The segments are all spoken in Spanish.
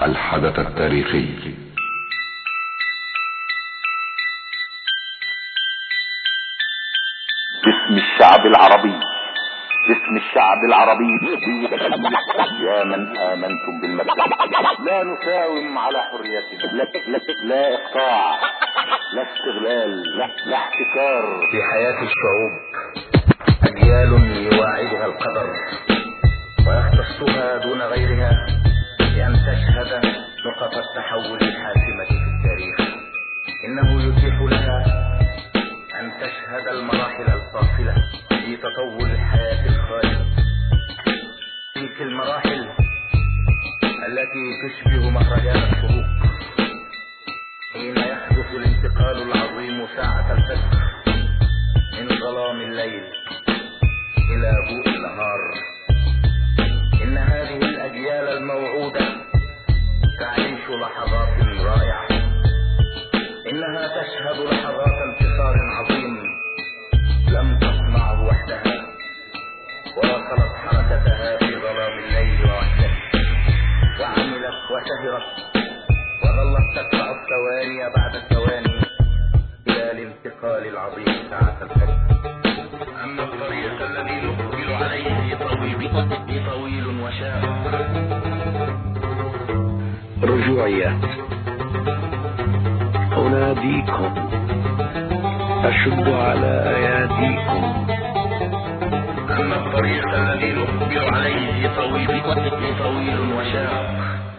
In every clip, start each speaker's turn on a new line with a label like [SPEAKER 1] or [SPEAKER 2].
[SPEAKER 1] الحدث التاريخي.
[SPEAKER 2] باسم الشعب العربي، باسم الشعب العربي، يا من آمنتم بالمبدأ، لا نساوم على حريتنا، لا إقطاع، لا استغلال، لا احتكار.
[SPEAKER 3] في حياة الشعوب أجيال يواعدها القدر ويختصها دون غيرها بأن تشهد نقط التحول الحاسمة في التاريخ. إنه يتيح لها أن تشهد المراحل الفاصلة في تطور الحياة الخالدة، تلك المراحل التي تشبه مهرجان الشروق حين يحدث الانتقال العظيم ساعة الفجر من ظلام الليل إلى ضوء النهار. إن هذه الأجيال الموعودة تعيش لحظات رائعة، إنها تشهد لحظات انتصار عظيم لم تصنعه وحدها، واصلت حركتها في ظلام الليل وحدها، وعملت وسهرت وظلت تدفع الثواني بعد الثواني إلى الانتقال العظيم ساعة الفجر. أما الطريق الذي نقبل عليه طويل وشاق.
[SPEAKER 4] رجوعيات أناديكم، أشد على أياديكم.
[SPEAKER 3] أما الطريق الذي نقبل عليه طويل وشاق.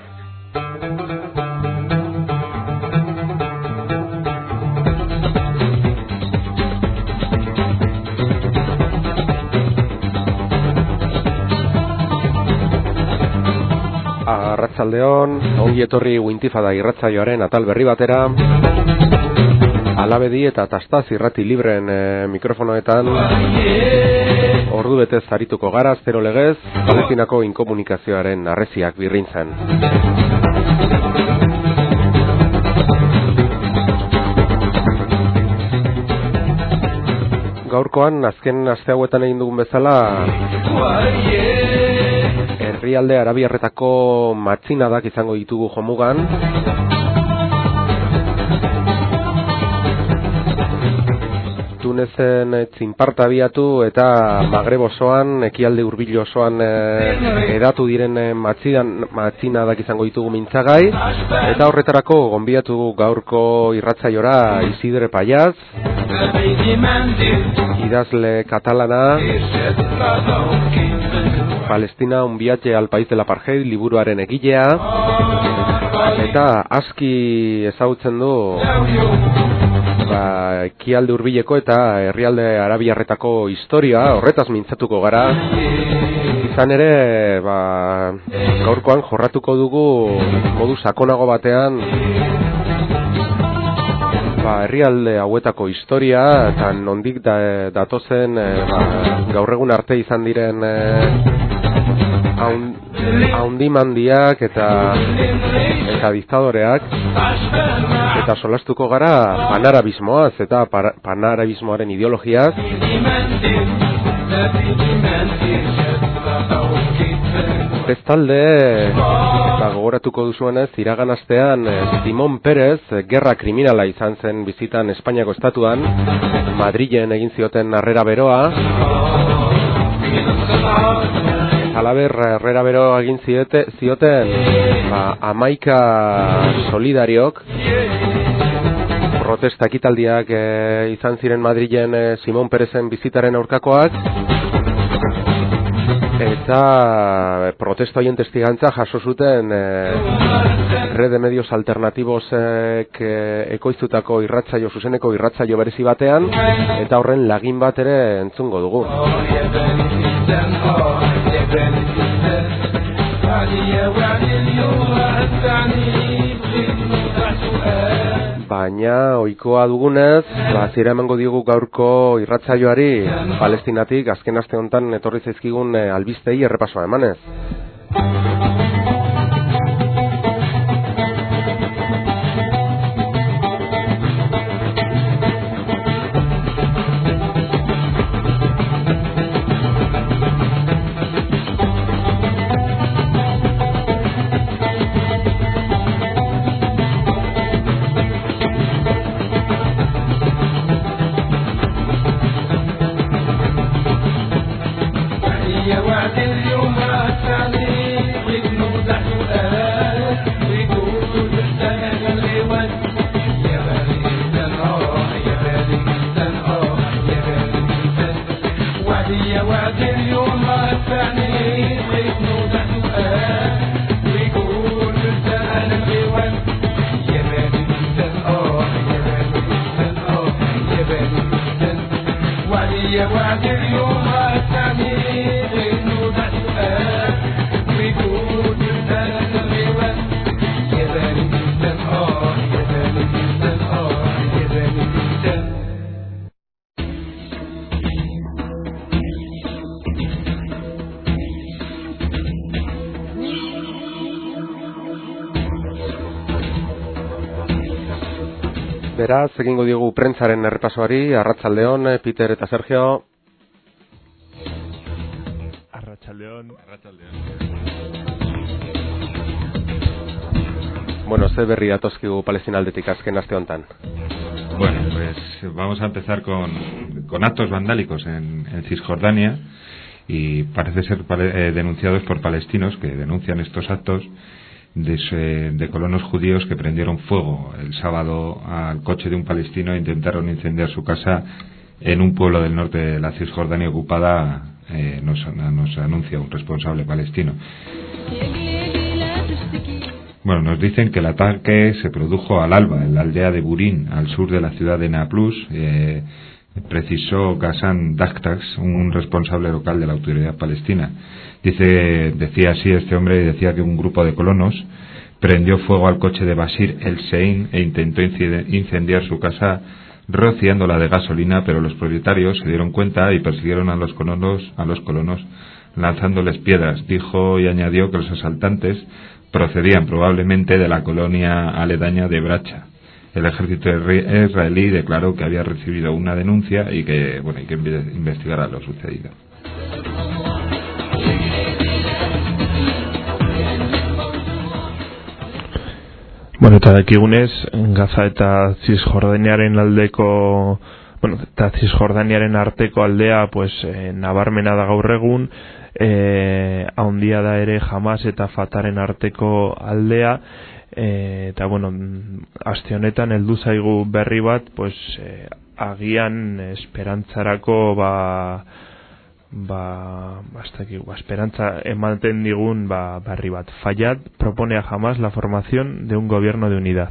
[SPEAKER 5] Arratsaldeon, ongi etorri Uintifada irratsaioaren atal berri batera. Alabedi eta Tastaz irrati libreen mikrofonoetan ordu betez arituko gara, zero legez, Palestinako inkomunikazioaren harresiak birrintzen. Gaurkoan, azken aste hauetan egin dugun bezala, herrialde arabiarretako matxinadak izango ditugu jomugan. Tunezen txinparta abiatu eta Magreb osoan, ekialde hurbil osoan edatu diren matxinadak izango ditugu mintzagai. Eta horretarako gonbidatu gaurko irratsaiora Isidre Payaz, idazle katalana, Palestina, un viaje al país del apartheid liburuaren egilea, eta aski ezagutzen du ekialde hurbileko eta herrialde arabiarretako historia, horretaz mintzatuko gara. Izan ere, gaurkoan jorratuko dugu modu sakonago batean herrialde hauetako historia eta nondik datozen gaur egun arte izan diren haundimandiak eta diktadoreak, eta solastuko gara panarabismoaz eta panarabismoaren ideologiaz. Bestalde, eta gogoratuko duzuenez, iragan astean Simón Pérez gerra kriminala izan zen bizitan Espainiako estatuan, Madrilen egin zioten harrera beroa. Halaber, herrera bero egin zioten 11 solidariok, protesta ekitaldiak izan ziren Madrilen Simón Pérezen bizitaren aurkakoak, eta protesto haien testigantza jaso zuten Red de Medios Alternatibosek ekoiztutako irratsaio, zuzeneko irratsaio berezi batean, eta horren lagin bat ere entzungo dugu. Baina ohikoa dugunez, hasiera emango diogu gaurko irratsaioari Palestinatik azken aste honetan etorri zaizkigun albistei errepasoa emanez. Beraz, egingo diogu prentzaren errepasoari, arratsaldeon, Peter eta Sergio.
[SPEAKER 1] Arratsaldeon.
[SPEAKER 5] Bueno, ze berri datozkigu Palestinaldetik azken aste hontan.
[SPEAKER 6] Bueno, pues vamos a empezar con actos vandálicos en Cisjordania, y parece ser denunciados por palestinos que denuncian estos actos de colonos judíos que prendieron fuego el sábado al coche de un palestino e intentaron incendiar su casa en un pueblo del norte de la Cisjordania ocupada. Nos anuncia un responsable palestino. Bueno, nos dicen que el ataque se produjo al alba en la aldea de Burín, al sur de la ciudad de Nablus. Precisó Ghassan Daktash, un responsable local de la autoridad palestina. Decía así este hombre, decía que un grupo de colonos prendió fuego al coche de Bashir El Sein e intentó incendiar su casa rociándola de gasolina, pero los propietarios se dieron cuenta y persiguieron a los colonos lanzándoles piedras. Dijo y añadió que los asaltantes procedían probablemente de la colonia aledaña de Bracha. El ejército israelí declaró que había recibido una denuncia y que hay que investigar a lo sucedido.
[SPEAKER 1] Bueno, eta dakigunez, Gaza eta Cisjordaniaren aldeko, eta Cisjordaniaren arteko aldea, nabarmena da gaur egun, handia da ere Hamas eta Fataren arteko aldea, eta aste honetan heldu zaigu berri bat, agian esperantzarako esperantza ematen digun berri bat. Fayyad propone a Hamas la formación de un gobierno de unidad.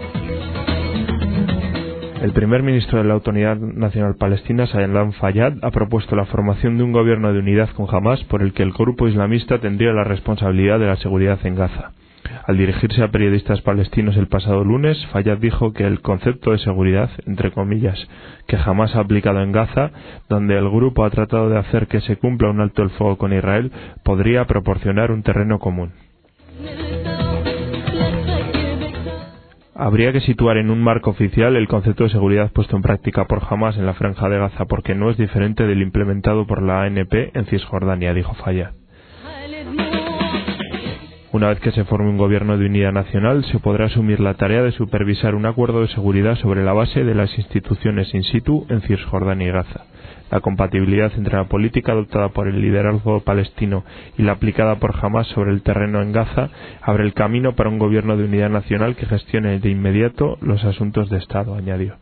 [SPEAKER 1] El primer ministro de la Autoridad Nacional Palestina, Salam Fayyad, ha propuesto la formación de un gobierno de unidad con Hamas por el que el grupo islamista tendría la responsabilidad de la seguridad en Gaza. Al dirigirse a periodistas palestinos el pasado lunes, Fayyad dijo que el concepto de seguridad, entre comillas, que Hamas ha aplicado en Gaza, donde el grupo ha tratado de hacer que se cumpla un alto el fuego con Israel, podría proporcionar un terreno común. Habría que situar en un marco oficial el concepto de seguridad puesto en práctica por Hamas en la Franja de Gaza, porque no es diferente del implementado por la ANP en Cisjordania, dijo Fayyad. Una vez que se forme un gobierno de unidad nacional, se podrá asumir la tarea de supervisar un acuerdo de seguridad sobre la base de las instituciones in situ en Cisjordania y Gaza. La compatibilidad entre la política adoptada por el liderazgo palestino y la aplicada por Hamas sobre el terreno en Gaza abre el camino para un gobierno de unidad nacional que gestione de inmediato los asuntos de Estado, añadió.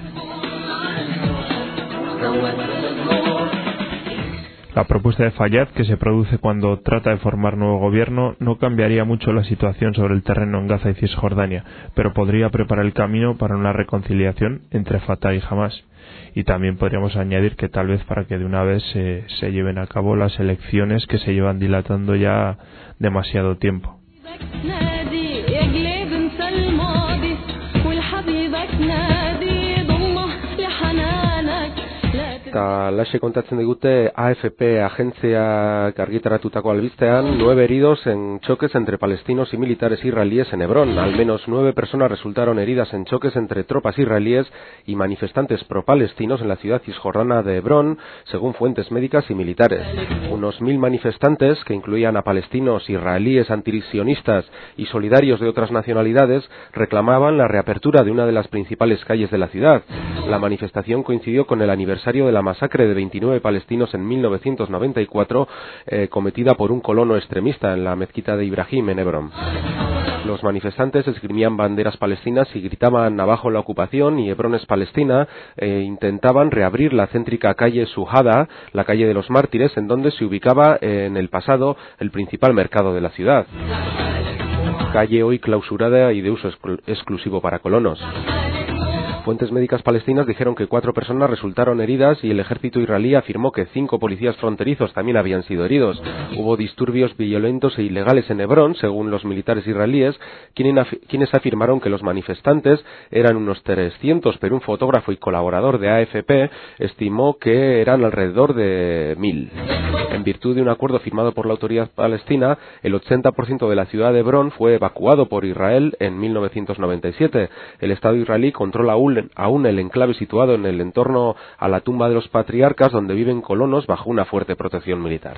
[SPEAKER 1] La propuesta de Fayyad, que se produce cuando trata de formar nuevo gobierno, no cambiaría mucho la situación sobre el terreno en Gaza y Cisjordania, pero podría preparar el camino para una reconciliación entre Fatah y Hamas. Y también podríamos añadir que tal vez para que de una vez se lleven a cabo las elecciones que se llevan dilatando ya demasiado tiempo.
[SPEAKER 5] Eta laxe kontatzen digute AFP agentziak argitaratutako albistean 9 heridos en choques entre palestinos y militares israelíes en Hebrón. Al menos 9 personas resultaron heridas en choques entre tropas israelíes y manifestantes pro-palestinos en la ciudad cisjordana de Hebrón, según fuentes médicas y militares. Unos 1000 manifestantes, que incluían a palestinos, israelíes, antisionistas y solidarios de otras nacionalidades, reclamaban la reapertura de una de las principales calles de la ciudad. La manifestación coincidió con el aniversario de la masacre de 29 palestinos en 1994 cometida por un colono extremista en la mezquita de Ibrahim en Hebrón. Los manifestantes esgrimían banderas palestinas y gritaban abajo la ocupación y Hebrón es Palestina, intentaban reabrir la céntrica calle Suhada, la calle de los mártires, en donde se ubicaba en el pasado el principal mercado de la ciudad. Calle hoy clausurada y de uso exclusivo para colonos. Fuentes médicas palestinas dijeron que 4 personas resultaron heridas y el ejército israelí afirmó que 5 policías fronterizos también habían sido heridos. Hubo disturbios violentos e ilegales en Hebrón, según los militares israelíes, quienes afirmaron que los manifestantes eran unos 300, pero un fotógrafo y colaborador de AFP estimó que eran alrededor de 1000. En virtud de un acuerdo firmado por la autoridad palestina, el 80% de la ciudad de Hebrón fue evacuado por Israel en 1997. El Estado israelí controla aún aún el enclave situado en el entorno a la tumba de los patriarcas, donde viven colonos bajo una fuerte protección militar.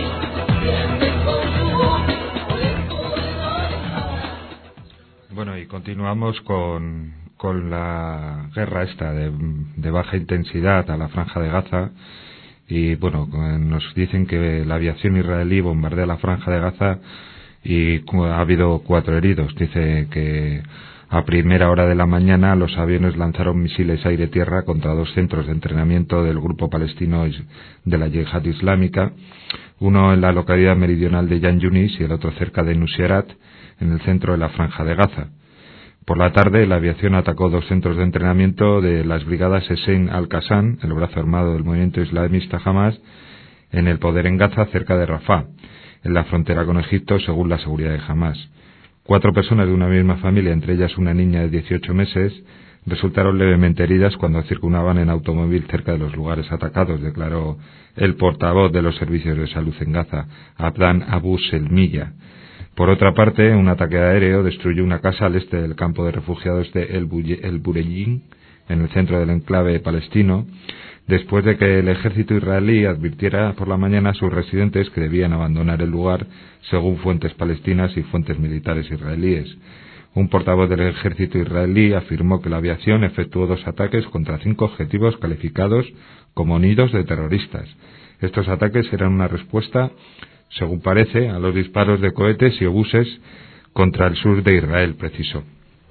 [SPEAKER 6] Bueno, y continuamos con la guerra esta de baja intensidad a la Franja de Gaza. Y bueno, nos dicen que la aviación israelí bombardea la Franja de Gaza y ha habido 4 heridos. Dice que a primera hora de la mañana los aviones lanzaron misiles aire-tierra contra 2 centros de entrenamiento del grupo palestino de la Yihad Islámica, uno en la localidad meridional de Yan Yunis y el otro cerca de Nuseirat, en el centro de la Franja de Gaza. Por la tarde, la aviación atacó 2 centros de entrenamiento de las brigadas Hussein al-Qassam, el brazo armado del movimiento islamista Hamas, en el poder en Gaza, cerca de Rafah, en la frontera con Egipto, según la seguridad de Hamas. 4 personas de una misma familia, entre ellas una niña de 18 meses, resultaron levemente heridas cuando circulaban en automóvil cerca de los lugares atacados, declaró el portavoz de los servicios de salud en Gaza, Abdan Abu Selmiya. Por otra parte, un ataque aéreo destruyó una casa al este del campo de refugiados de El Bureyin, en el centro del enclave palestino, después de que el ejército israelí advirtiera por la mañana a sus residentes que debían abandonar el lugar, según fuentes palestinas y fuentes militares israelíes. Un portavoz del ejército israelí afirmó que la aviación efectuó 2 ataques contra 5 objetivos calificados como nidos de terroristas. Estos ataques eran una respuesta, según parece, a los disparos de cohetes y obuses contra el sur de Israel, precisó.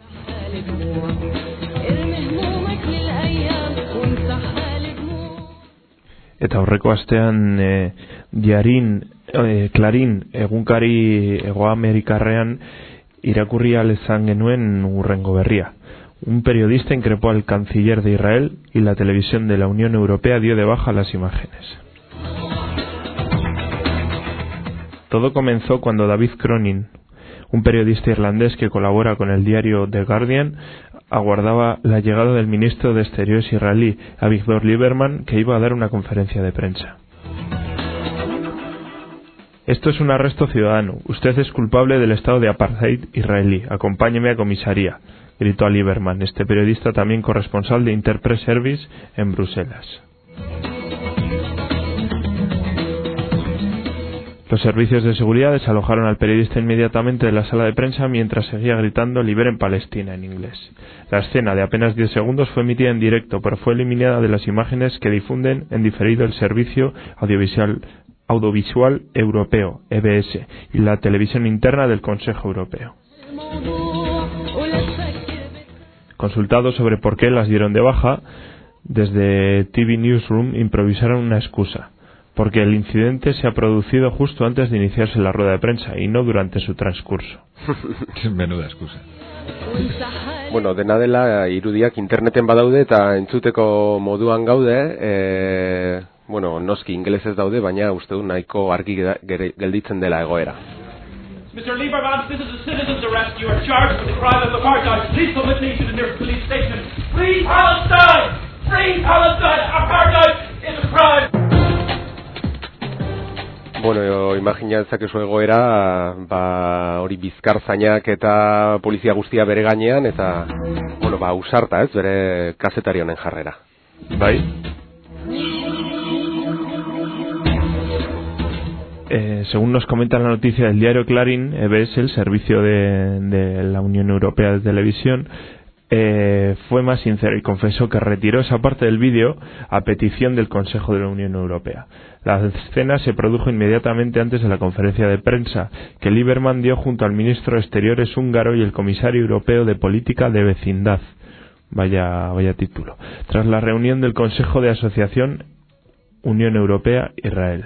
[SPEAKER 1] Eta aurreko astean Clarín egunkari Hegoamerikarrean irakurri ahal izan genuen hurrengo berria. Un periodista increpó al canciller de Israel y la televisión de la Unión Europea dio de baja las imágenes. Todo comenzó cuando David Cronin, un periodista irlandés que colabora con el diario The Guardian, aguardaba la llegada del ministro de Exteriores israelí, Avigdor Lieberman, que iba a dar una conferencia de prensa. Esto es un arresto ciudadano. Usted es culpable del estado de apartheid israelí. Acompáñeme a comisaría, gritó a Lieberman, este periodista también corresponsal de Interpress Service en Bruselas. Los servicios de seguridad desalojaron al periodista inmediatamente de la sala de prensa mientras seguía gritando "Liberen Palestina" en inglés. La escena de apenas 10 segundos fue emitida en directo, pero fue eliminada de las imágenes que difunden en diferido el Servicio Audiovisual Europeo, EBS, y la televisión interna del Consejo Europeo. Consultados sobre por qué las dieron de baja, desde TV Newsroom improvisaron una excusa, porque el incidente se ha producido justo antes de iniciarse la rueda de prensa y no durante su transcurso.
[SPEAKER 6] Menuda excusa.
[SPEAKER 5] Bueno, dena dela irudiak interneten badaude eta entzuteko moduan gaude, bueno, noski ingelesez daude, baina uste du nahiko argi gelditzen dela egoera.
[SPEAKER 7] Mr. Lieberman, this is a citizen's arrest. You are charged with the crime of apartheid. Please submit me to the nearest police station. Free Palestine! Free Palestine! Apartheid is a crime!
[SPEAKER 5] Bueno, imagina dezakezu egoera, hori bizkarzainak eta polizia guztia bere gainean, eta, bueno, ausarta, ez, bere kazetari honen jarrera.
[SPEAKER 1] Bai. Según nos comenta la noticia del diario Clarín, EBS, el servicio de la Unión Europea de Televisión, fue más sincero y confesó que retiró esa parte del vídeo a petición del Consejo de la Unión Europea. La escena se produjo inmediatamente antes de la conferencia de prensa que Lieberman dio junto al ministro de Exteriores húngaro y el comisario europeo de Política de Vecindad. Vaya título. Tras la reunión del Consejo de Asociación Unión Europea-Israel.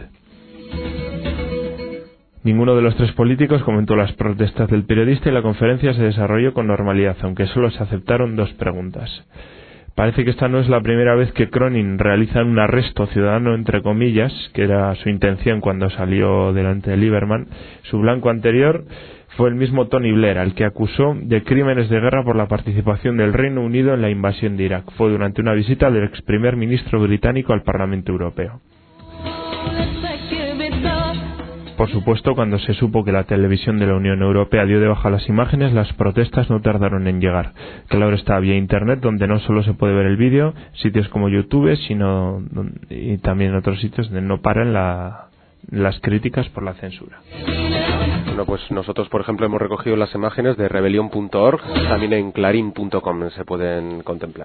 [SPEAKER 1] Ninguno de los 3 políticos comentó las protestas del periodista y la conferencia se desarrolló con normalidad, aunque solo se aceptaron 2 preguntas. Parece que esta no es la primera vez que Cronin realiza un arresto ciudadano, entre comillas, que era su intención cuando salió delante de Lieberman. Su blanco anterior fue el mismo Tony Blair, al que acusó de crímenes de guerra por la participación del Reino Unido en la invasión de Irak. Fue durante una visita del ex primer ministro británico al Parlamento Europeo. Por supuesto, cuando se supo que la televisión de la Unión Europea dio de baja las imágenes, las protestas no tardaron en llegar. Claro está, vía Internet, donde no solo se puede ver el vídeo, sitios como YouTube, y también otros sitios donde no paran las críticas por la censura.
[SPEAKER 5] Bueno, pues nosotros, por ejemplo, hemos recogido las imágenes de rebelión.org, también en clarín.com se pueden contemplar.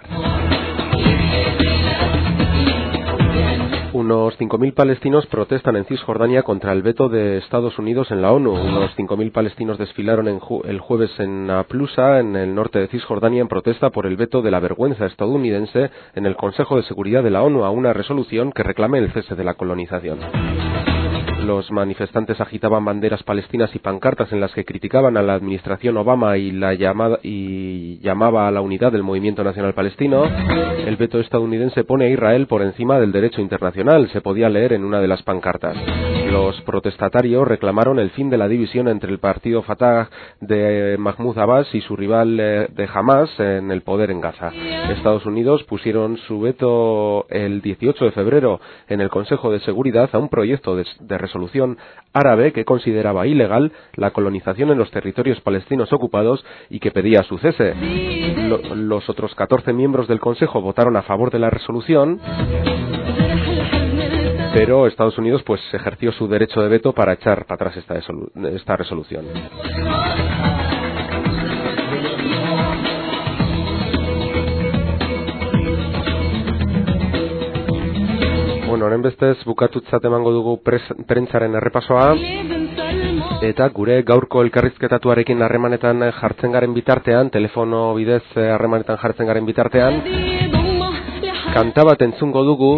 [SPEAKER 5] Unos 5.000 palestinos protestan en Cisjordania contra el veto de Estados Unidos en la ONU. Unos 5.000 palestinos desfilaron el jueves en Aplusa, en el norte de Cisjordania, en protesta por el veto de la vergüenza estadounidense en el Consejo de Seguridad de la ONU a una resolución que reclame el cese de la colonización. Los manifestantes agitaban banderas palestinas y pancartas en las que criticaban a la administración Obama y llamaba a la unidad del movimiento nacional palestino. El veto estadounidense pone a Israel por encima del derecho internacional, se podía leer en una de las pancartas. Los protestatarios reclamaron el fin de la división entre el partido Fatah de Mahmoud Abbas y su rival de Hamas en el poder en Gaza. Estados Unidos pusieron su veto el 18 de febrero en el Consejo de Seguridad a un proyecto de resolución árabe que consideraba ilegal la colonización en los territorios palestinos ocupados y que pedía su cese. Los otros 14 miembros del Consejo votaron a favor de la resolución, pero Estados Unidos pues ejerció su derecho de veto para echar para atrás esta resolución. Bueno, horren bestez bukatutzat emango dugu prentsaren errepasoa, eta gure gaurko elkarrizketatuarekin harremanetan jartzen garen bitartean, telefono bidez harremanetan jartzen garen bitartean, kanta bat entzungo dugu,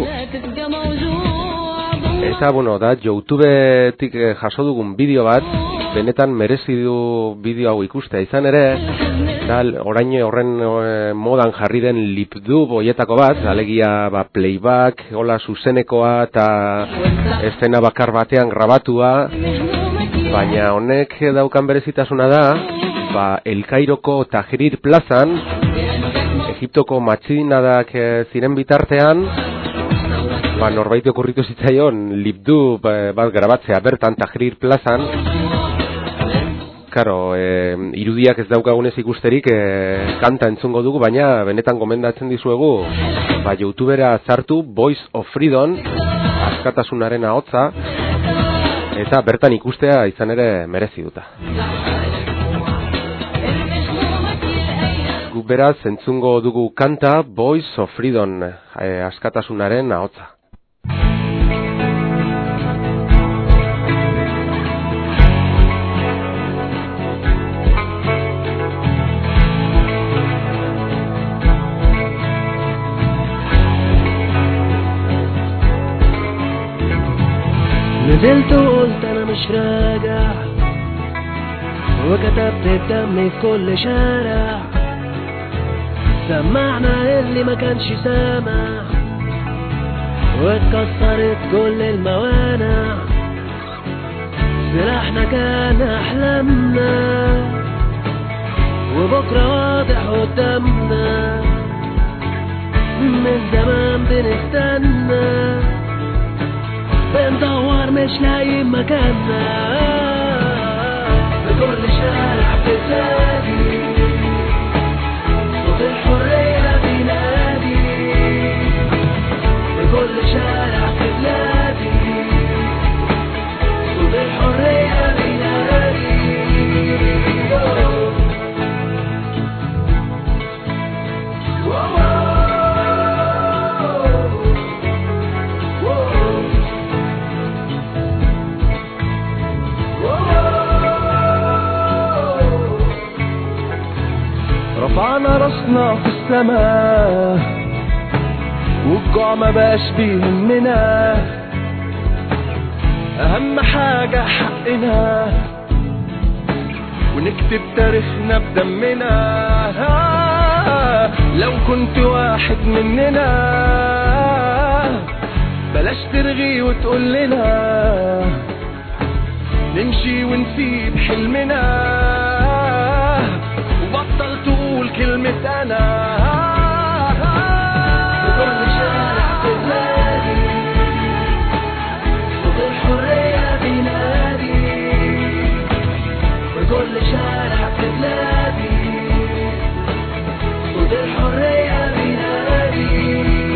[SPEAKER 5] eta bueno, da YouTubetik jaso dugun bideo bat, benetan merezi du bideo hau ikustea izan ere, da orain horren modan jarri den lipdub hoietako bat, alegia playback, hola zuzenekoa eta eszena bakar batean grabatua, baina honek daukan berezitasuna da, El Kairoko Tahrir plazan, Egiptoko matxinadak ziren bitartean, norbait okurritu zitzaion lipdub bat grabatzea bertan Tahrir plazan. Karo, irudiak ez daukagunez ikusterik kanta entzungo dugu, baina benetan gomendatzen dizuegu YouTubera sartu Voice of Freedom, askatasunaren ahotsa, eta bertan ikustea izan ere merezi duta. Guk beraz entzungo dugu kanta Voice of Freedom, askatasunaren ahotsa.
[SPEAKER 8] نزلت وقلت انا مش راجع وكتبت بدمي في كل شارع سمعنا اللي ما كانش سامع واتكسرت كل الموانع سلاحنا كان احلامنا وبكره واضح قدامنا من زمان بنستنى بندور مش لاقي مكاننا بكل شارع بتلاقي صوت الحرية بينادي بكل شارع بتلاقي صوت الحرية بينادي رفعنا راسنا في السماء والجوع ما بقاش بيهمنا اهم حاجة حقنا ونكتب تاريخنا بدمنا لو كنت واحد مننا بلاش ترغي وتقول لنا نمشي ونسيب حلمنا وبطل تقول كلمة أنا بكل شارع بتلاقي صوت الحرية بينادي كل شارع في بلادي صوت الحرية بينادي.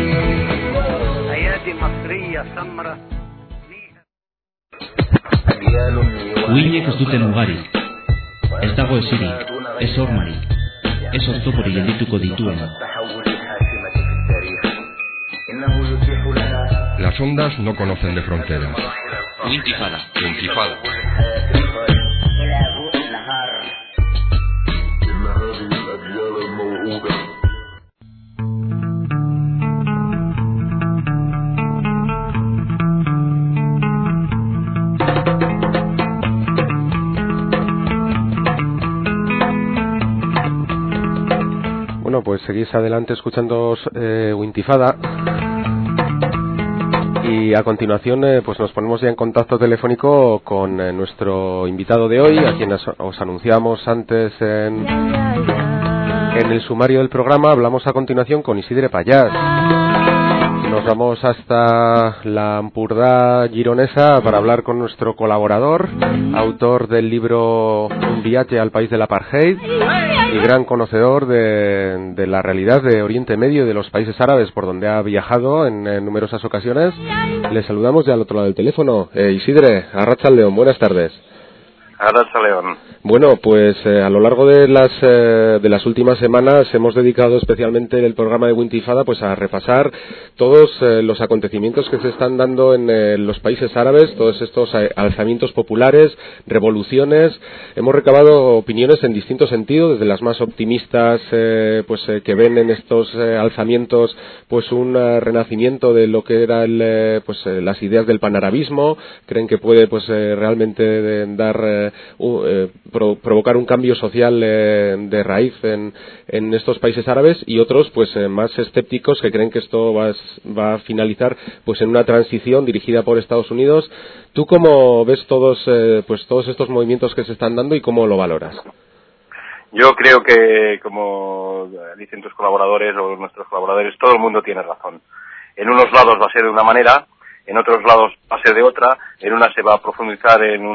[SPEAKER 4] أيادي مصرية سمرة
[SPEAKER 9] Uhinek ez duten ugarik, ez dago esirik, ez hormarik, ez oztoporik geldituko dituena.
[SPEAKER 10] Las ondas no conocen de fronteras.
[SPEAKER 9] Intifada.
[SPEAKER 10] Intifada.
[SPEAKER 5] Bueno, pues seguís adelante escuchando Wintifada. Y a continuación pues nos ponemos ya en contacto telefónico con nuestro invitado de hoy, a quien os anunciamos antes en el sumario del programa. Hablamos a continuación con Isidre Pallás. Nos vamos hasta la Ampurdá gironesa para hablar con nuestro colaborador, autor del libro Un viaje al país del apartheid y gran conocedor de la realidad de Oriente Medio y de los países árabes por donde ha viajado en numerosas ocasiones. Le saludamos ya al otro lado del teléfono. Isidre, Arratsaldeon, buenas tardes.
[SPEAKER 11] Arratsaldeon.
[SPEAKER 5] Bueno, pues a lo largo de las últimas semanas hemos dedicado especialmente el programa de Wintifada pues a repasar todos los acontecimientos que se están dando en los países árabes, todos estos alzamientos populares, revoluciones. Hemos recabado opiniones en distintos sentidos, desde las más optimistas que ven en estos alzamientos pues un renacimiento de lo que era las ideas del panarabismo, creen que puede realmente dar provocar un cambio social de raíz en estos países árabes, y otros más escépticos que creen que esto va a finalizar en una transición dirigida por Estados Unidos. ¿Tú cómo ves todos estos movimientos que se están dando y cómo lo valoras?
[SPEAKER 11] Yo creo que, como dicen tus colaboradores o nuestros colaboradores, todo el mundo tiene razón. En unos lados va a ser de una manera, en otros lados va a ser de otra, en una se va a profundizar en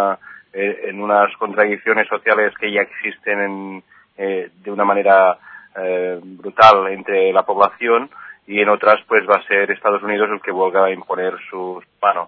[SPEAKER 11] unas contradicciones sociales que ya existen de una manera brutal entre la población, y en otras va a ser Estados Unidos el que vuelva a imponer su mano.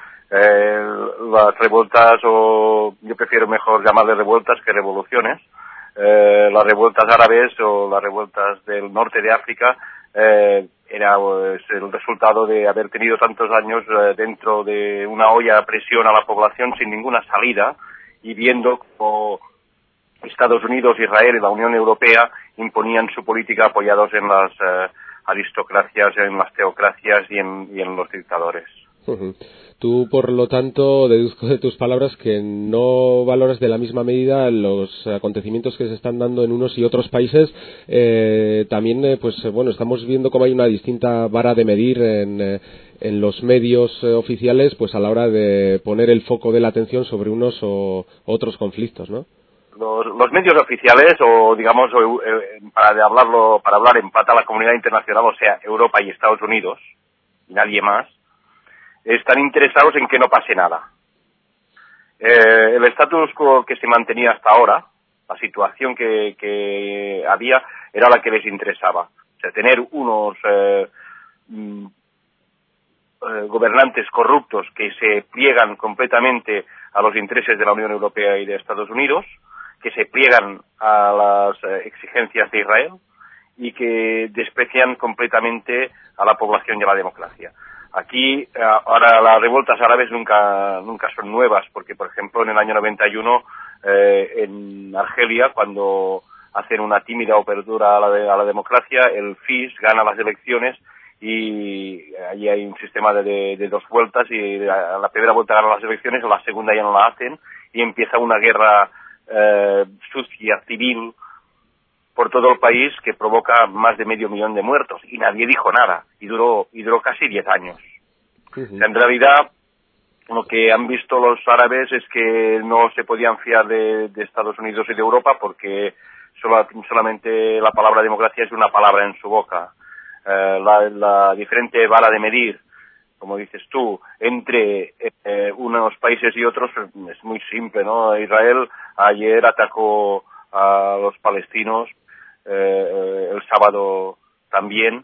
[SPEAKER 11] Las revueltas, o yo prefiero mejor llamarle revueltas que revoluciones, las revueltas árabes o las revueltas del norte de África era el resultado de haber tenido tantos años dentro de una olla a presión a la población sin ninguna salida, y viendo cómo Estados Unidos, Israel y la Unión Europea imponían su política apoyados en las aristocracias, en las teocracias y en los dictadores.
[SPEAKER 5] Uh-huh. Tú, por lo tanto, deduzco de tus palabras que no valoras de la misma medida los acontecimientos que se están dando en unos y otros países. También, estamos viendo cómo hay una distinta vara de medir en los medios oficiales, a la hora de poner el foco de la atención sobre unos o otros conflictos, ¿no?
[SPEAKER 11] Los medios oficiales, o digamos, para hablar en plata, la comunidad internacional, o sea, Europa y Estados Unidos, y nadie más, están interesados en que no pase nada. El status quo que se mantenía hasta ahora, la situación que había, era la que les interesaba. O sea, tener unos gobernantes corruptos que se pliegan completamente a los intereses de la Unión Europea y de Estados Unidos, que se pliegan a las exigencias de Israel y que desprecian completamente a la población y a la democracia. Aquí, ahora, las revueltas árabes nunca son nuevas, porque, por ejemplo, en el año 91, en Argelia, cuando hacen una tímida apertura a la democracia, el FIS gana las elecciones, y allí hay un sistema de dos vueltas, y la primera vuelta ganan las elecciones, la segunda ya no la hacen, y empieza una guerra sucia, civil, por todo el país, que provoca más de 500.000 de muertos, y nadie dijo nada, y duró casi 10 años. Uh-huh. En realidad, lo que han visto los árabes es que no se podían fiar de Estados Unidos y de Europa, porque solamente la palabra democracia es una palabra en su boca. La diferente vara de medir como dices tú, entre unos países y otros es muy simple, ¿no? Israel ayer atacó a los palestinos, el sábado también,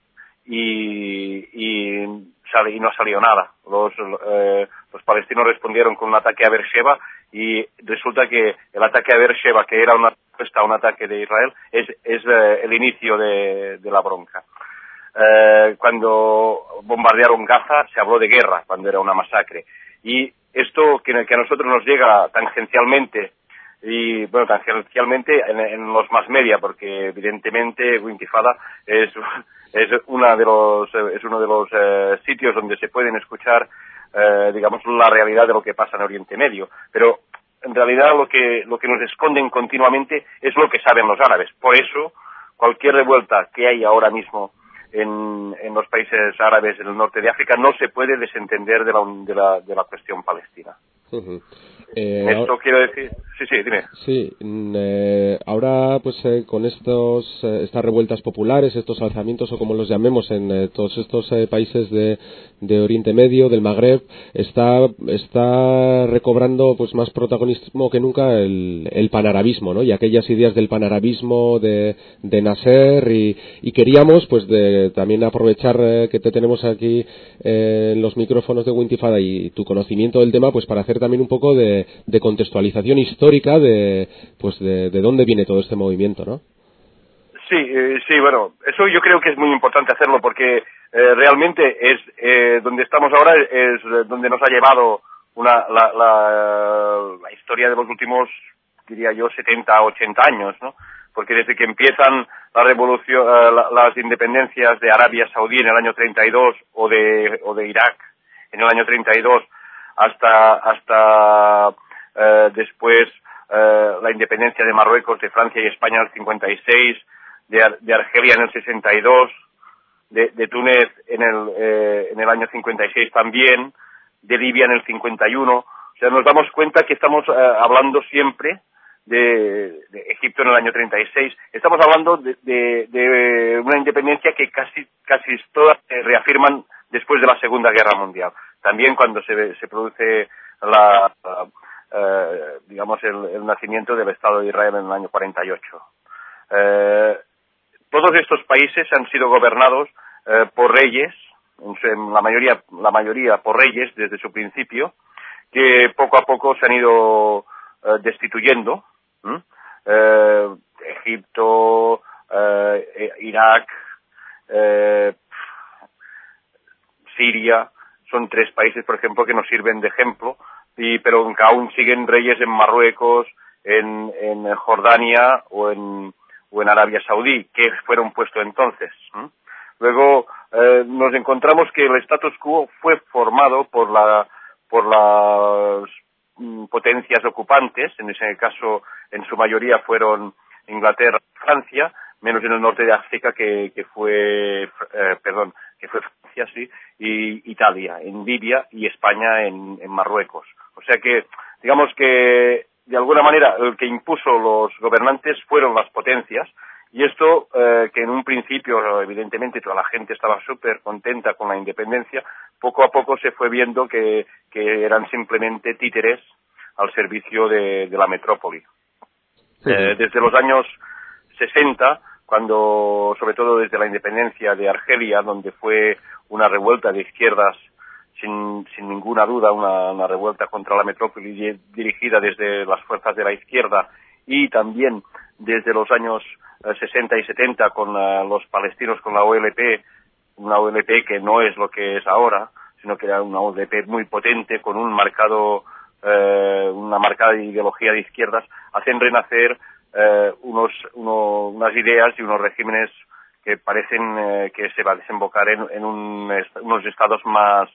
[SPEAKER 11] y no salió nada. Los palestinos respondieron con un ataque a Beersheba, y resulta que el ataque a Beersheba, que era una respuesta a un ataque de Israel, es el inicio de la bronca. Cuando bombardearon Gaza se habló de guerra, cuando era una masacre. Y esto que a nosotros nos llega tangencialmente, y bueno, tangencialmente en los más media, porque evidentemente Intifada es uno de los sitios donde se pueden escuchar digamos la realidad de lo que pasa en Oriente Medio, pero en realidad lo que nos esconden continuamente es lo que saben los árabes. Por eso cualquier revuelta que hay ahora mismo en los países árabes del norte de África no se puede desentender de la cuestión palestina.
[SPEAKER 5] Uh-huh.
[SPEAKER 11] Esto quiero decir... Sí, dime.
[SPEAKER 5] Sí, ahora pues con estas revueltas populares, estos alzamientos o como los llamemos en todos estos países de Oriente Medio, del Magreb, está recobrando pues más protagonismo que nunca el panarabismo, ¿no? Y aquellas ideas del panarabismo de Nasser, y queríamos pues también aprovechar que te tenemos aquí en los micrófonos de Wintifada y tu conocimiento del tema, pues para hacer también un poco de contextualización histórica de dónde viene todo este movimiento, ¿no?
[SPEAKER 11] Sí, bueno, eso yo creo que es muy importante hacerlo, porque realmente es donde estamos ahora, es donde nos ha llevado la historia de los últimos, diría yo, 70, 80 años, ¿no? Porque desde que empiezan la revolución, las independencias de Arabia Saudí en el año 32 o de Irak en el año 32 hasta después la independencia de Marruecos, de Francia y España en el 56, de Argelia en el 62, de Túnez en el año 56 también, de Libia en el 51. O sea, nos damos cuenta que estamos hablando siempre de Egipto en el año 36. Estamos hablando de una independencia que casi todas se reafirman después de la Segunda Guerra Mundial. También cuando se produce digamos el nacimiento del Estado de Israel en el año 48. Todos estos países han sido gobernados por reyes, en la mayoría por reyes desde su principio, que poco a poco se han ido destituyendo. Egipto, Irak, Siria, son tres países, por ejemplo, que nos sirven de ejemplo, pero que aún siguen reyes en Marruecos, en Jordania o en Arabia Saudí, que fueron puestos entonces. Luego nos encontramos que el status quo fue formado por las potencias ocupantes, en ese caso en su mayoría fueron Inglaterra y Francia, menos en el norte de África que fue Francia, sí, y Italia en Libia y España en Marruecos. O sea que, digamos que de alguna manera el que impuso los gobernantes fueron las potencias, y esto que en un principio evidentemente toda la gente estaba súper contenta con la independencia, poco a poco se fue viendo que eran simplemente títeres al servicio de la metrópoli. Sí. Desde los años 60, cuando, sobre todo desde la independencia de Argelia, donde fue una revuelta de izquierdas sin ninguna duda, una revuelta contra la metrópoli dirigida desde las fuerzas de la izquierda, y también desde los años 60 y 70 con los palestinos, con la OLP, una OLP que no es lo que es ahora, sino que era una OLP muy potente, con una marcada ideología de izquierdas, hacen renacer unas ideas y unos regímenes que parecen que se va a desembocar en unos estados más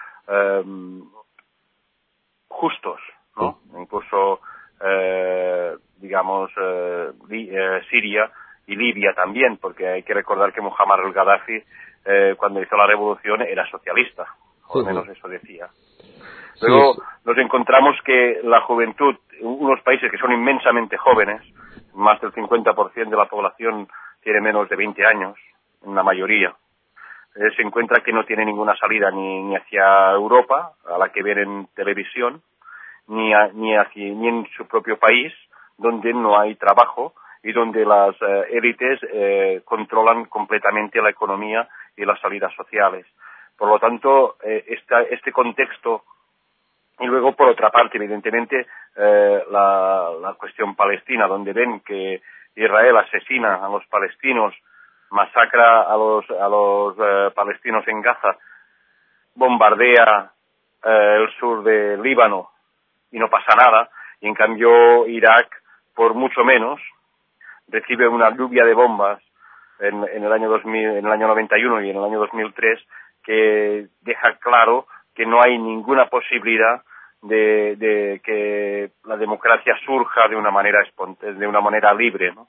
[SPEAKER 11] justos, ¿no? Incluso digamos Siria y Libia también, porque hay que recordar que Muammar al-Gaddafi cuando hizo la revolución era socialista, o al menos eso decía. Luego nos encontramos que la juventud, unos países que son inmensamente jóvenes, más del 50% de la población tiene menos de 20 años, en la mayoría. se encuentra que no tiene ninguna salida ni hacia Europa, a la que ven en televisión, ni en su propio país, donde no hay trabajo y donde las élites controlan completamente la economía y las salidas sociales. Por lo tanto, este contexto, y luego por otra parte, evidentemente, la cuestión palestina, donde ven que Israel asesina a los palestinos, masacra a los palestinos en Gaza, bombardea el sur de Líbano y no pasa nada, y en cambio Irak, por mucho menos, recibe una lluvia de bombas en el año 2000, en el año 91 y en el año 2003, que deja claro que no hay ninguna posibilidad de que la democracia surja de una manera libre, ¿no?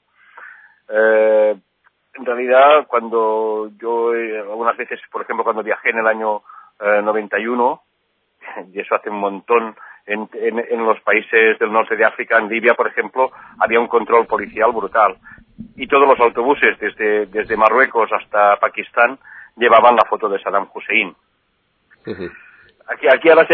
[SPEAKER 11] En realidad, cuando yo algunas veces, por ejemplo, cuando viajé en el año 91, y eso hace un montón, en los países del norte de África, en Libia, por ejemplo, había un control policial brutal. Y todos los autobuses, desde Marruecos hasta Pakistán, llevaban la foto de Saddam Hussein. Uh-huh. Aquí ahora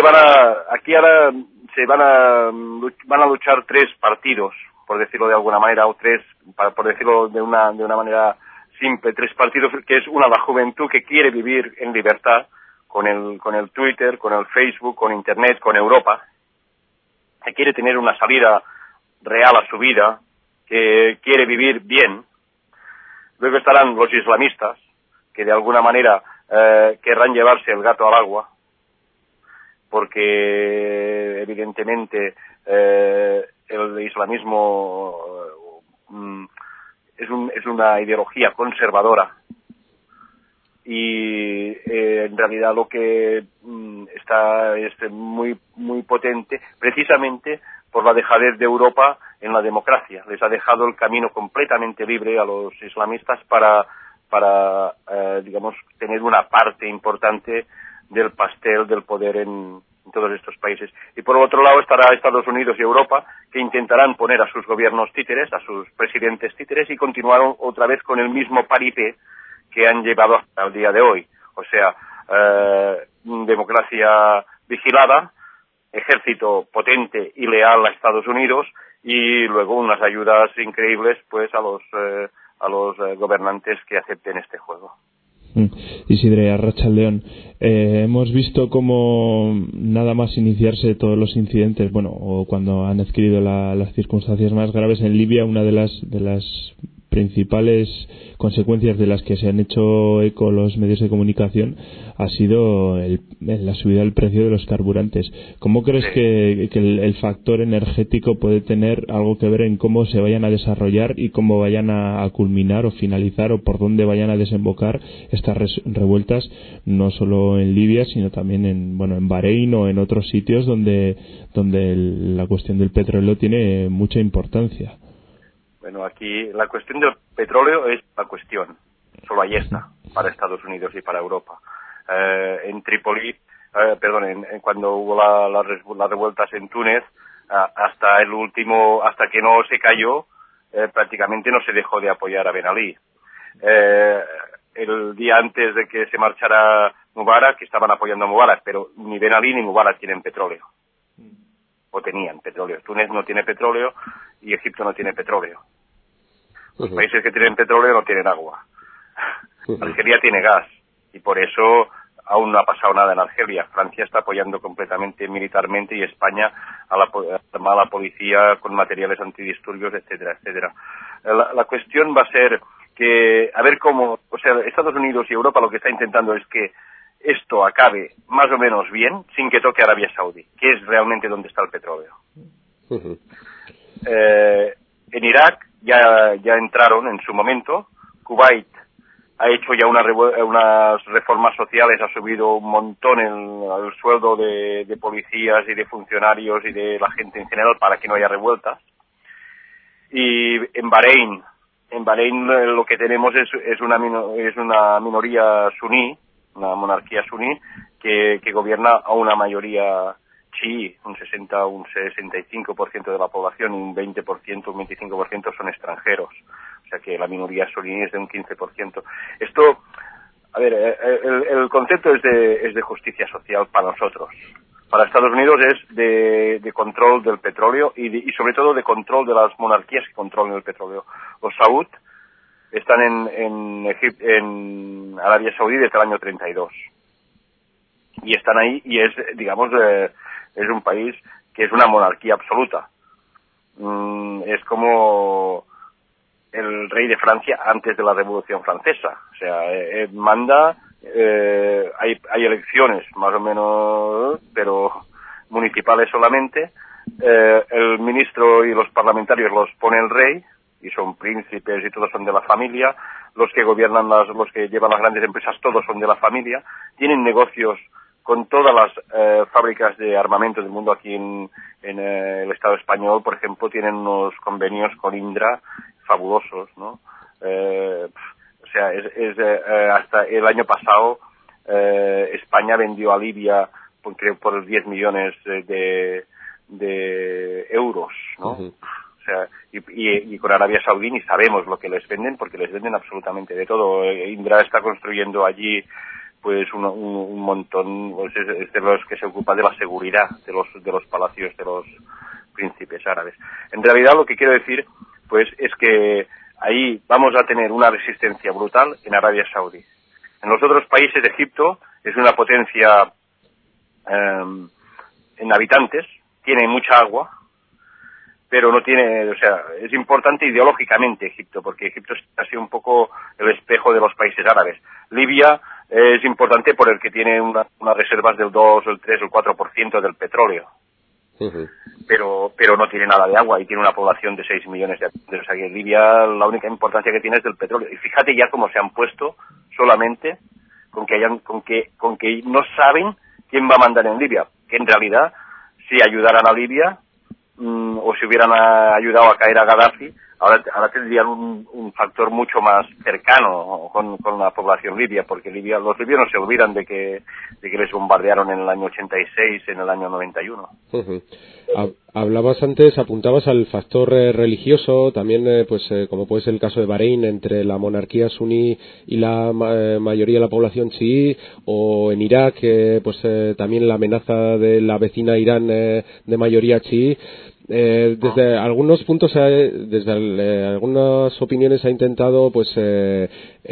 [SPEAKER 11] van a luchar tres partidos, por decirlo de alguna manera, o tres, por decirlo de una manera simple, tres partidos, que es la juventud que quiere vivir en libertad, con el Twitter, con el Facebook, con Internet, con Europa, que quiere tener una salida real a su vida, que quiere vivir bien. Luego estarán los islamistas, que de alguna manera querrán llevarse el gato al agua, porque evidentemente el islamismo es una ideología conservadora, y en realidad lo que está muy muy potente, precisamente por la dejadez de Europa en la democracia. Les ha dejado el camino completamente libre a los islamistas para digamos, tener una parte importante del pastel del poder en todos estos países. Y por otro lado estará Estados Unidos y Europa, que intentarán poner a sus gobiernos títeres, a sus presidentes títeres, y continuar otra vez con el mismo paripé que han llevado hasta el día de hoy. O sea, democracia vigilada, ejército potente y leal a Estados Unidos, y luego unas ayudas increíbles pues a los gobernantes que acepten este juego.
[SPEAKER 1] Isidre Arratsaldeon, hemos visto cómo nada más iniciarse todos los incidentes, o cuando han adquirido las circunstancias más graves en Libia, una de las principales consecuencias de las que se han hecho eco los medios de comunicación ha sido la subida del precio de los carburantes. ¿Cómo crees que el factor energético puede tener algo que ver en cómo se vayan a desarrollar y cómo vayan a culminar o finalizar, o por dónde vayan a desembocar estas revueltas, no solo en Libia, sino también en Bahrein o en otros sitios donde la cuestión del petróleo tiene mucha importancia?
[SPEAKER 11] Bueno, aquí la cuestión del petróleo es la cuestión, solo hay esta, para Estados Unidos y para Europa. En Trípoli, cuando hubo las revueltas en Túnez, hasta que no se cayó, prácticamente no se dejó de apoyar a Ben Ali. El día antes de que se marchara Mubarak, que estaban apoyando a Mubarak, pero ni Ben Ali ni Mubarak tienen petróleo. O tenían petróleo. Túnez no tiene petróleo y Egipto no tiene petróleo. Los países que tienen petróleo no tienen agua. Argelia tiene gas, y por eso aún no ha pasado nada en Argelia. Francia está apoyando completamente militarmente, y España a la policía con materiales antidisturbios, etcétera, etcétera. La cuestión va a ser que, a ver cómo, Estados Unidos y Europa lo que está intentando es que esto acabe más o menos bien, sin que toque Arabia Saudí, que es realmente donde está el petróleo. En Irak ya entraron en su momento. Kuwait ha hecho ya unas reformas sociales, ha subido un montón el sueldo de policías y de funcionarios y de la gente en general para que no haya revueltas. Y en Bahrein lo que tenemos es una minoría suní, una monarquía suní que gobierna a una mayoría chií, un 65% de la población, y un 20%, un 25% son extranjeros. O sea que la minoría suní es de un 15%. Esto A ver, el concepto es de justicia social para nosotros. Para Estados Unidos es de control del petróleo y sobre todo de control de las monarquías que controlan el petróleo. Los Saud están en Arabia Saudí desde el año 32. Y están ahí y es, digamos, es un país que es una monarquía absoluta. Es como el rey de Francia antes de la Revolución Francesa. O sea, manda, hay elecciones más o menos, pero municipales solamente. El ministro y los parlamentarios los pone el rey, y son príncipes y todos son de la familia. Los que gobiernan, los que llevan las grandes empresas, todos son de la familia. Tienen negocios con todas las fábricas de armamento del mundo. Aquí en el Estado español, por ejemplo, tienen unos convenios con Indra fabulosos, ¿no? O sea, hasta el año pasado España vendió a Libia por 10 millones de euros, ¿no?
[SPEAKER 5] Uh-huh.
[SPEAKER 11] O sea, y con Arabia Saudí ni sabemos lo que les venden, porque les venden absolutamente de todo. Indra está construyendo allí pues un montón, pues es de los que se ocupa de la seguridad de los palacios de los príncipes árabes. En realidad lo que quiero decir pues es que ahí vamos a tener una resistencia brutal en Arabia Saudí. En los otros países, Egipto es una potencia en habitantes, tiene mucha agua, pero no tiene, o sea, es importante ideológicamente Egipto, porque Egipto ha sido un poco el espejo de los países árabes. Libia es importante por el que tiene unas reservas del 2, el 3, el 4% del petróleo.
[SPEAKER 5] Uh-huh.
[SPEAKER 11] Pero no tiene nada de agua y tiene una población de 6 millones de habitantes. O sea que Libia la única importancia que tiene es del petróleo. Y fíjate ya cómo se han puesto solamente con que no saben quién va a mandar en Libia. Que en realidad, si ayudaran a Libia, o si hubieran ayudado a caer a Gaddafi, ahora tendrían un factor mucho más cercano con la población libia, porque los libianos se olvidan de que les bombardearon en el año 86, en el año 91.
[SPEAKER 5] Uh-huh. Hablabas antes, apuntabas al factor religioso, también como puede ser el caso de Bahrein, entre la monarquía suní y la mayoría de la población chií, o en Irak, también la amenaza de la vecina Irán de mayoría chií. Desde algunos puntos, algunas opiniones se ha intentado poner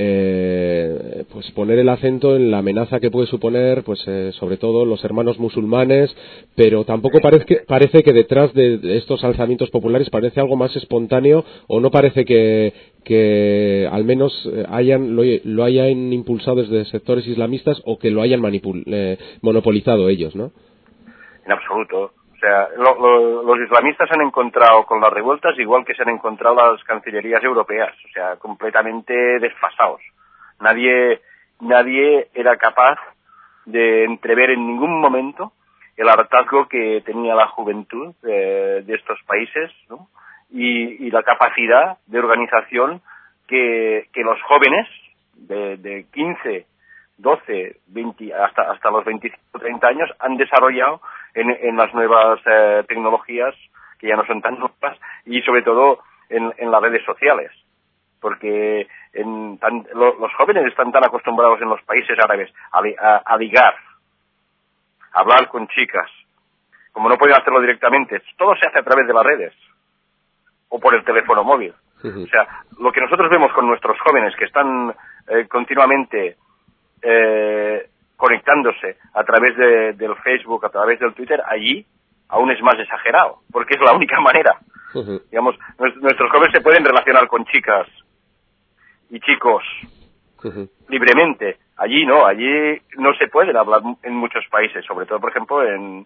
[SPEAKER 5] el acento en la amenaza que puede suponer sobre todo los hermanos musulmanes, pero tampoco parece que detrás de estos alzamientos populares parece algo más espontáneo, o no parece que al menos lo hayan impulsado desde sectores islamistas, o que lo hayan monopolizado ellos, ¿no?
[SPEAKER 11] En absoluto. O sea, los islamistas se han encontrado con las revueltas igual que se han encontrado las cancillerías europeas, o sea, completamente desfasados. Nadie era capaz de entrever en ningún momento el hartazgo que tenía la juventud de estos países, ¿no? Y la capacidad de organización que los jóvenes de 15, 12, 20, hasta los 25, 30 años han desarrollado en las nuevas tecnologías, que ya no son tan nuevas, y sobre todo en las redes sociales, porque los jóvenes están tan acostumbrados en los países árabes a ligar, a hablar con chicas, como no pueden hacerlo directamente, todo se hace a través de las redes o por el teléfono móvil. O sea, lo que nosotros vemos con nuestros jóvenes que están continuamente conectándose a través del Facebook, a través del Twitter, allí aún es más exagerado, porque es la única manera.
[SPEAKER 5] Uh-huh.
[SPEAKER 11] Digamos, nuestros jóvenes se pueden relacionar con chicas y chicos
[SPEAKER 5] uh-huh.
[SPEAKER 11] libremente. Allí no se pueden hablar en muchos países, sobre todo, por ejemplo, en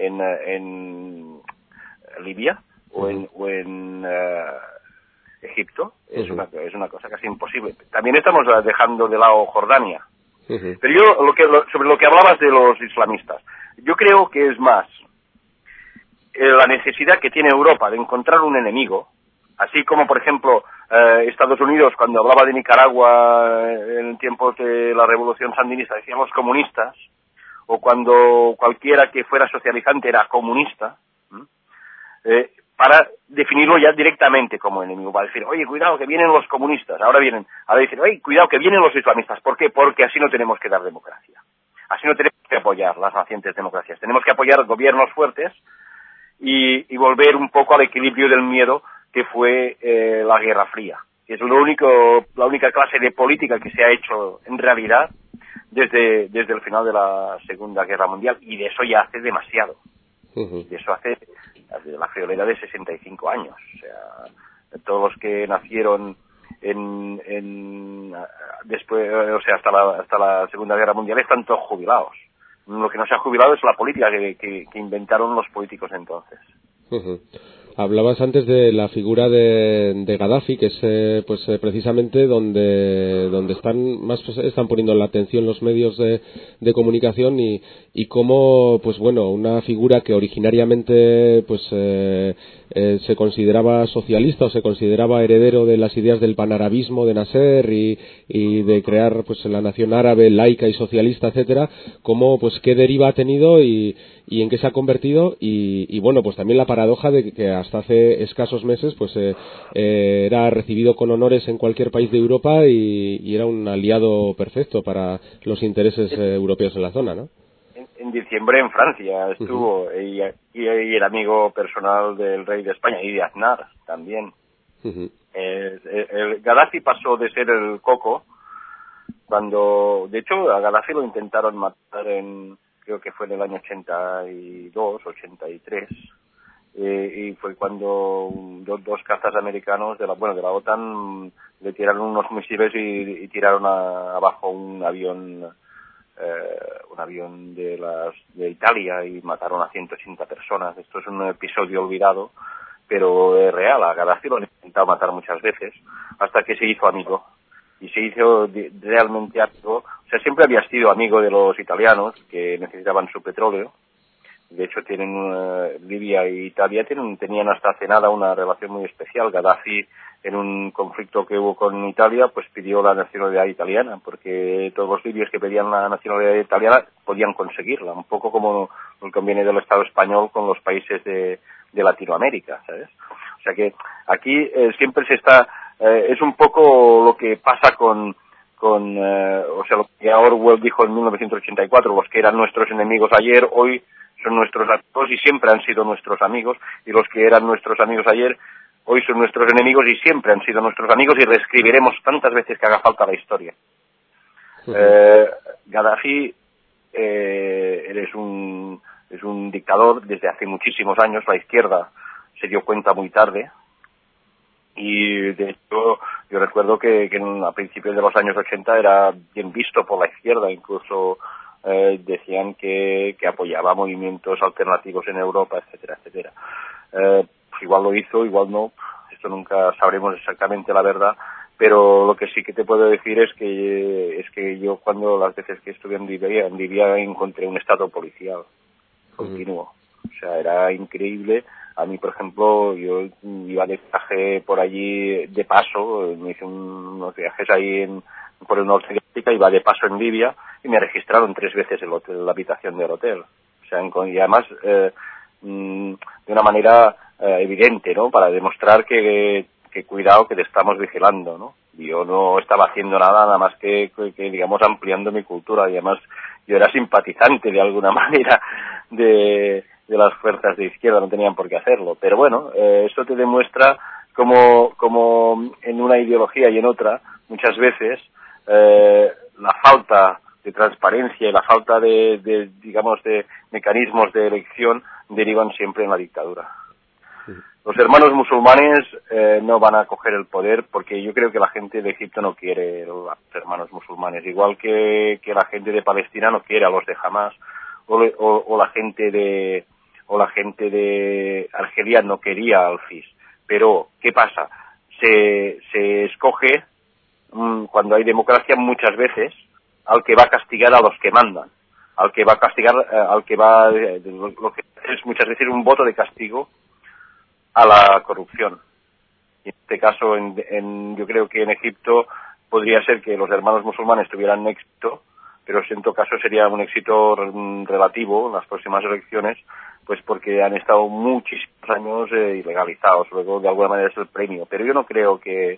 [SPEAKER 11] Libia
[SPEAKER 5] uh-huh.
[SPEAKER 11] o en Egipto.
[SPEAKER 5] Uh-huh.
[SPEAKER 11] Es una cosa casi imposible. También estamos dejando de lado Jordania.
[SPEAKER 5] Uh-huh.
[SPEAKER 11] Pero yo, sobre lo que hablabas de los islamistas, yo creo que es más la necesidad que tiene Europa de encontrar un enemigo, así como, por ejemplo, Estados Unidos, cuando hablaba de Nicaragua en tiempos de la Revolución Sandinista, decíamos comunistas, o cuando cualquiera que fuera socializante era comunista. para definirlo ya directamente como enemigo, para decir, oye, cuidado que vienen los comunistas, ahora dicen, oye, cuidado que vienen los islamistas. ¿Por qué? Porque así no tenemos que dar democracia, así no tenemos que apoyar las nacientes democracias, tenemos que apoyar gobiernos fuertes y volver un poco al equilibrio del miedo que fue la Guerra Fría, que es la única clase de política que se ha hecho en realidad desde el final de la Segunda Guerra Mundial, y de eso ya hace demasiado. De eso hace la friolera de 65 años. O sea, todos los que nacieron después, o sea, hasta la Segunda Guerra Mundial están todos jubilados. Lo que no se ha jubilado es la política que inventaron los políticos entonces.
[SPEAKER 5] Hablabas antes de la figura de Gaddafi, que es precisamente donde están poniendo la atención los medios de comunicación, y cómo, pues bueno, una figura que originariamente se consideraba socialista o se consideraba heredero de las ideas del panarabismo de Nasser y de crear pues la nación árabe laica y socialista, etcétera, cómo pues qué deriva ha tenido y en qué se ha convertido, y bueno, pues también la paradoja de que hasta hace escasos meses pues era recibido con honores en cualquier país de Europa y era un aliado perfecto para los intereses europeos en la zona, ¿no?
[SPEAKER 11] En diciembre en Francia estuvo, y el amigo personal del rey de España, y de Aznar también. El Gaddafi pasó de ser el coco cuando, de hecho, a Gaddafi lo intentaron matar creo que fue en el año 82, 83, y fue cuando dos cazas americanos de la OTAN le tiraron unos misiles y tiraron abajo un avión de Italia, y mataron a 180 personas. Esto es un episodio olvidado, pero es real. A Gaddafi lo han intentado matar muchas veces, hasta que se hizo amigo. Y se hizo realmente amigo. O sea, siempre había sido amigo de los italianos, que necesitaban su petróleo. De hecho, Libia e Italia tenían hasta hace nada una relación muy especial. Gaddafi, en un conflicto que hubo con Italia, pues pidió la nacionalidad italiana, porque todos los libios que pedían la nacionalidad italiana podían conseguirla, un poco como el convenio del Estado español con los países de Latinoamérica, ¿sabes? O sea que aquí siempre es un poco lo que pasa con o sea, lo que Orwell dijo en 1984, los que eran nuestros enemigos ayer, hoy son nuestros amigos y siempre han sido nuestros amigos, y los que eran nuestros amigos ayer, hoy son nuestros enemigos y siempre han sido nuestros amigos, y reescribiremos tantas veces que haga falta la historia. Gaddafi es un dictador desde hace muchísimos años. La izquierda se dio cuenta muy tarde, y de hecho yo recuerdo que a principios de los años 80 era bien visto por la izquierda, incluso decían que apoyaba movimientos alternativos en Europa, etcétera, etcétera. Igual lo hizo, igual no, esto nunca sabremos exactamente la verdad, pero lo que sí que te puedo decir es que yo, cuando las veces que estuve en Libia encontré un estado policial continuo. O sea, era increíble. A mí, por ejemplo, yo iba de viaje por allí de paso, me hice unos viajes ahí por el norte de África, iba de paso en Libia, y me registraron 3 veces la habitación del hotel. O sea, y además de una manera evidente, ¿no? Para demostrar que cuidado, que te estamos vigilando, ¿no? Yo no estaba haciendo nada más que digamos, ampliando mi cultura, y además yo era simpatizante de alguna manera de las fuerzas de izquierda, no tenían por qué hacerlo. Pero bueno, esto te demuestra como en una ideología y en otra, muchas veces, la falta de transparencia y la falta de mecanismos de elección derivan siempre en la dictadura. Los hermanos musulmanes no van a coger el poder, porque yo creo que la gente de Egipto no quiere a los hermanos musulmanes, igual que la gente de Palestina no quiere a los de Hamas, o la gente de Argelia no quería al FIS. Pero ¿qué pasa? Se escoge, cuando hay democracia, muchas veces al que va a castigar a los que mandan, al que va a castigar, lo que es muchas veces un voto de castigo a la corrupción. Y en este caso, yo creo que en Egipto podría ser que los hermanos musulmanes tuvieran éxito, pero en todo caso sería un éxito relativo en las próximas elecciones, pues porque han estado muchísimos años ilegalizados. Luego, de alguna manera, es el premio. Pero yo no creo que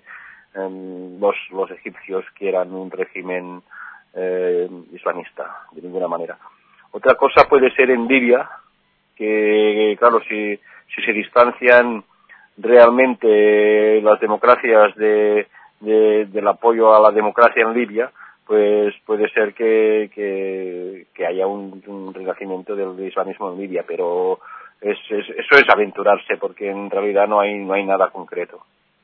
[SPEAKER 11] los egipcios quieran un régimen islamista, de ninguna manera. Otra cosa puede ser en Libia, que, claro, si se distancian realmente las democracias del apoyo a la democracia en Libia, pues puede ser que haya un renacimiento del islamismo en Libia, pero eso es aventurarse, porque en realidad no hay nada concreto.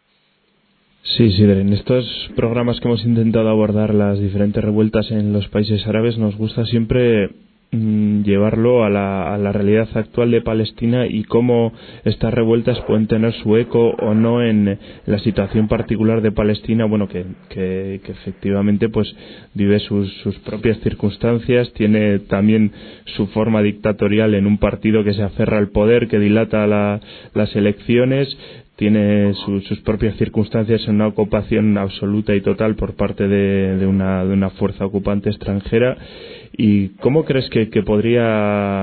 [SPEAKER 1] Sí, en estos programas que hemos intentado abordar las diferentes revueltas en los países árabes, nos gusta siempre llevarlo a la realidad actual de Palestina y cómo estas revueltas pueden tener su eco o no en la situación particular de Palestina, bueno, que efectivamente pues vive sus propias circunstancias, tiene también su forma dictatorial en un partido que se aferra al poder, que dilata las elecciones, tiene sus propias circunstancias en una ocupación absoluta y total por parte de una fuerza ocupante extranjera. ¿Y cómo crees que podría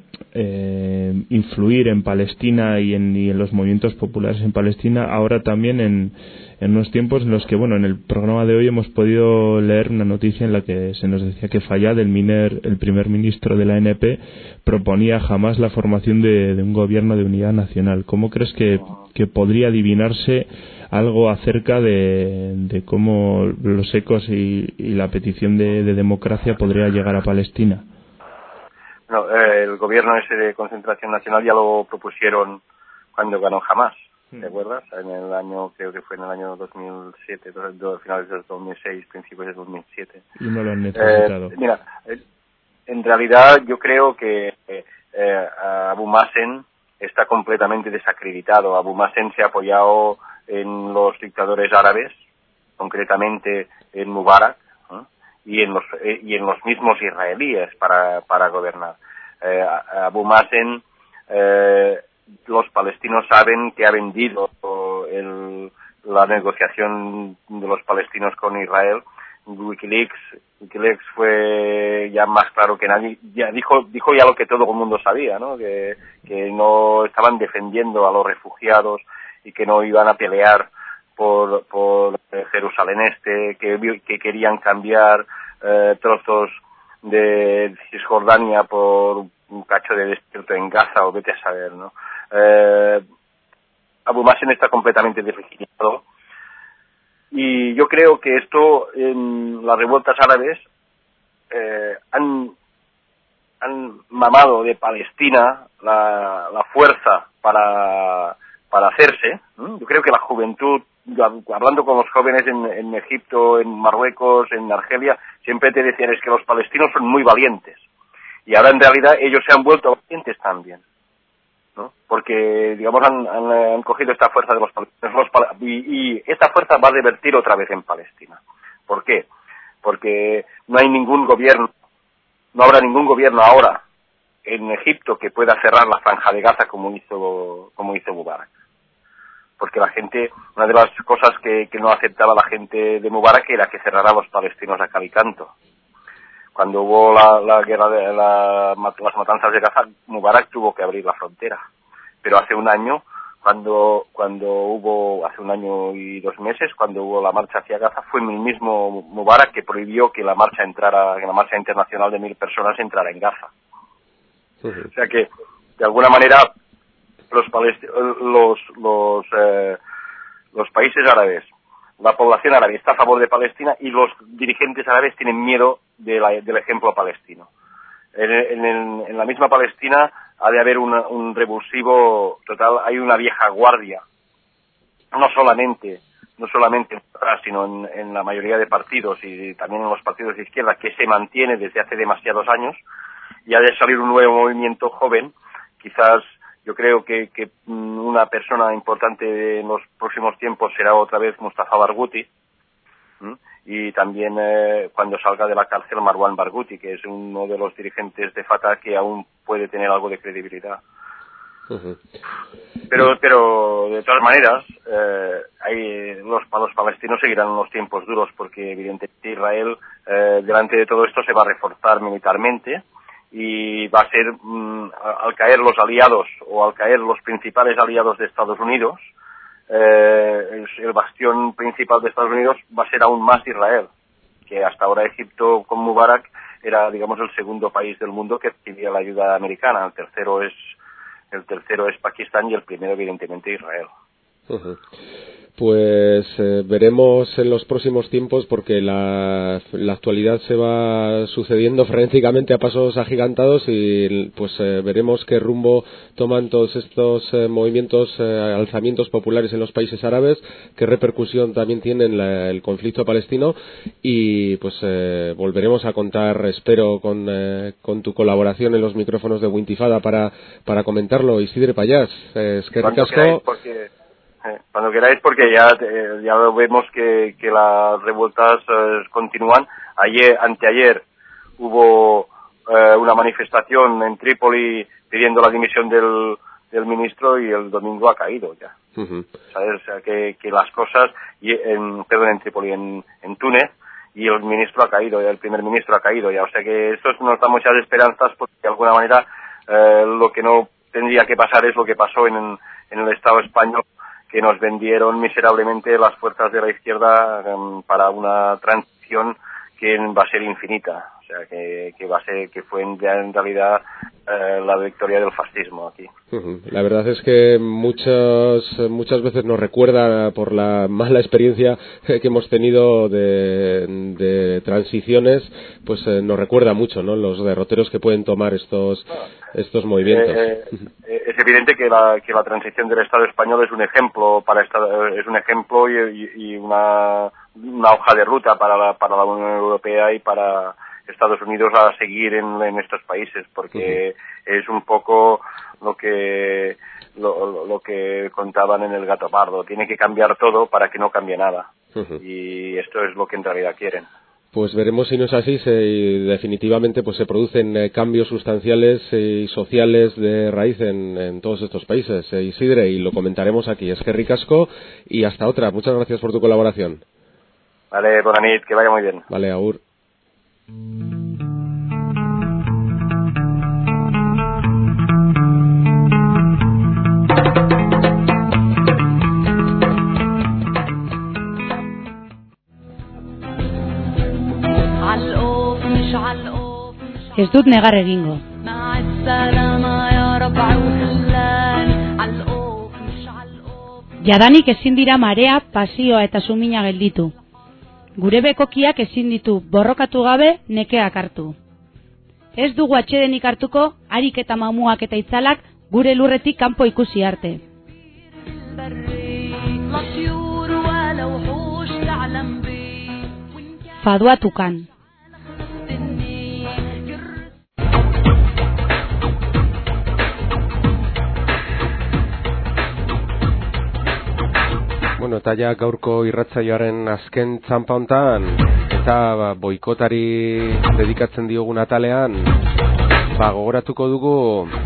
[SPEAKER 1] influir en Palestina y en los movimientos populares en Palestina ahora también en unos tiempos en los que, bueno, en el programa de hoy hemos podido leer una noticia en la que se nos decía que Fayyad, el primer ministro de la ANP, proponía jamás la formación de un gobierno de unidad nacional? ¿Cómo crees que podría adivinarse algo acerca de cómo los ecos y la petición de democracia podría llegar a Palestina?
[SPEAKER 11] No, el gobierno ese de concentración nacional ya lo propusieron cuando ganó Hamás, ¿te acuerdas? En el año, creo que fue en el año 2007, finales del 2006, principios del 2007.
[SPEAKER 1] Y no lo han necesitado.
[SPEAKER 11] Mira, en realidad yo creo que Abu Mazen está completamente desacreditado. Abu Mazen se ha apoyado en los dictadores árabes, concretamente en Mubarak, y en los mismos israelíes para gobernar. Abu Mazen, los palestinos saben que ha vendido la negociación de los palestinos con Israel. Wikileaks fue ya más claro que nadie, ya dijo ya lo que todo el mundo sabía, ¿no? Que no estaban defendiendo a los refugiados y que no iban a pelear por Jerusalén Este, que querían cambiar trozos de Cisjordania por un cacho de desierto en Gaza, o vete a saber, ¿no? Abu Mazen está completamente deslegitimado. Y yo creo que esto, en las revueltas árabes, han mamado de Palestina la fuerza para hacerse. Yo creo que la juventud, hablando con los jóvenes en Egipto, en Marruecos, en Argelia, siempre te decían es que los palestinos son muy valientes. Y ahora en realidad ellos se han vuelto valientes también, ¿no? Porque, digamos, han cogido esta fuerza de los palestinos y esta fuerza va a revertir otra vez en Palestina. ¿Por qué? Porque no hay ningún gobierno, no habrá ningún gobierno ahora en Egipto que pueda cerrar la franja de Gaza como hizo Mubarak. Porque la gente, una de las cosas que no aceptaba la gente de Mubarak era que cerrara a los palestinos a cal y canto. Cuando hubo la guerra las matanzas de Gaza, Mubarak tuvo que abrir la frontera. Pero hace un año, hace un año y 2 meses, cuando hubo la marcha hacia Gaza, fue el mismo Mubarak que prohibió que la marcha internacional de 1.000 personas entrara en Gaza. Sí. O sea que, de alguna manera, los países árabes, la población árabe está a favor de Palestina y los dirigentes árabes tienen miedo del ejemplo palestino. En la misma Palestina ha de haber un revulsivo total, hay una vieja guardia, no solamente sino en la mayoría de partidos y también en los partidos de izquierda, que se mantiene desde hace demasiados años, y ha de salir un nuevo movimiento joven. Quizás yo creo que una persona importante en los próximos tiempos será otra vez Mustafa Barghouti, y también cuando salga de la cárcel Marwan Barghouti, que es uno de los dirigentes de Fatah que aún puede tener algo de credibilidad. Uh-huh. Pero de todas maneras los palestinos seguirán unos tiempos duros, porque evidentemente Israel delante de todo esto se va a reforzar militarmente y va a ser, al caer los aliados o al caer los principales aliados de Estados Unidos, el bastión principal de Estados Unidos va a ser aún más Israel, que hasta ahora Egipto con Mubarak era, digamos, el segundo país del mundo que recibía la ayuda americana. El tercero es Pakistán y el primero, evidentemente, Israel.
[SPEAKER 5] Uh-huh. Pues veremos en los próximos tiempos, porque la actualidad se va sucediendo frenéticamente a pasos agigantados, y pues veremos qué rumbo toman todos estos movimientos, alzamientos populares en los países árabes, qué repercusión también tiene en el conflicto palestino, y pues volveremos a contar, espero, con tu colaboración en los micrófonos de Wintifada para comentarlo. Isidre Payás, es que ricasco.
[SPEAKER 11] Cuando queráis, porque ya vemos que las revueltas continúan. Anteayer hubo una manifestación en Trípoli pidiendo la dimisión del ministro, y el domingo ha caído ya.
[SPEAKER 5] Uh-huh.
[SPEAKER 11] ¿Sabes? O sea, que las cosas, en Trípoli, en Túnez, y el ministro ha caído, ya el primer ministro ha caído ya. O sea que esto nos da muchas esperanzas, porque de alguna manera lo que no tendría que pasar es lo que pasó en el Estado español, que nos vendieron miserablemente las fuerzas de la izquierda para una transición que va a ser infinita. O sea, que fue en realidad la victoria del fascismo aquí.
[SPEAKER 5] Uh-huh. La verdad es que muchas veces nos recuerda, por la mala experiencia que hemos tenido de transiciones, pues nos recuerda mucho, ¿no?, los derroteros que pueden tomar estos movimientos.
[SPEAKER 11] Es evidente que la transición del Estado español es un ejemplo y una hoja de ruta para la Unión Europea y para Estados Unidos a seguir en estos países, porque es un poco lo que contaban en El Gato Pardo. Tiene que cambiar todo para que no cambie nada. Y esto es lo que en realidad quieren.
[SPEAKER 5] Pues veremos si no es así, y definitivamente pues se producen cambios sustanciales y sociales de raíz en todos estos países. Isidre, y lo comentaremos aquí. Es que ricasco, y hasta otra. Muchas gracias por tu colaboración.
[SPEAKER 11] Vale, bona nit, que vaya muy bien.
[SPEAKER 5] Vale, agur.
[SPEAKER 12] Ez dut negar egingo. Jadanik ezin dira marea, pasioa eta sumina gelditu. Gure bekokiak ezin ditu borrokatu gabe nekeak hartu. Ez dugu atsedenik hartuko, harik eta mamuak eta itzalak gure lurretik kanpo ikusi arte. Faduatukan.
[SPEAKER 5] Bueno, eta ja gaurko irratsaioaren azken txanpa hontan, eta boikotari dedikatzen diogun atalean, gogoratuko dugu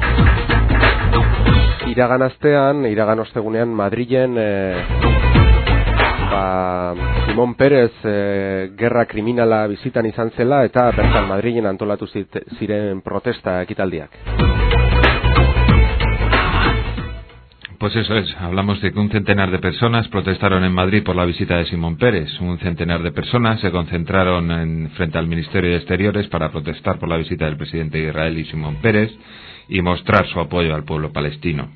[SPEAKER 5] iragan ostegunean Madrilen Simón Pérez gerra kriminala bizitan izan zela, eta bertan Madrilen antolatu ziren protesta ekitaldiak.
[SPEAKER 6] Pues eso es, hablamos de que un centenar de personas protestaron en Madrid por la visita de Simón Pérez. Un centenar de personas se concentraron frente al Ministerio de Exteriores para protestar por la visita del presidente de Israel y Simón Pérez y mostrar su apoyo al pueblo palestino.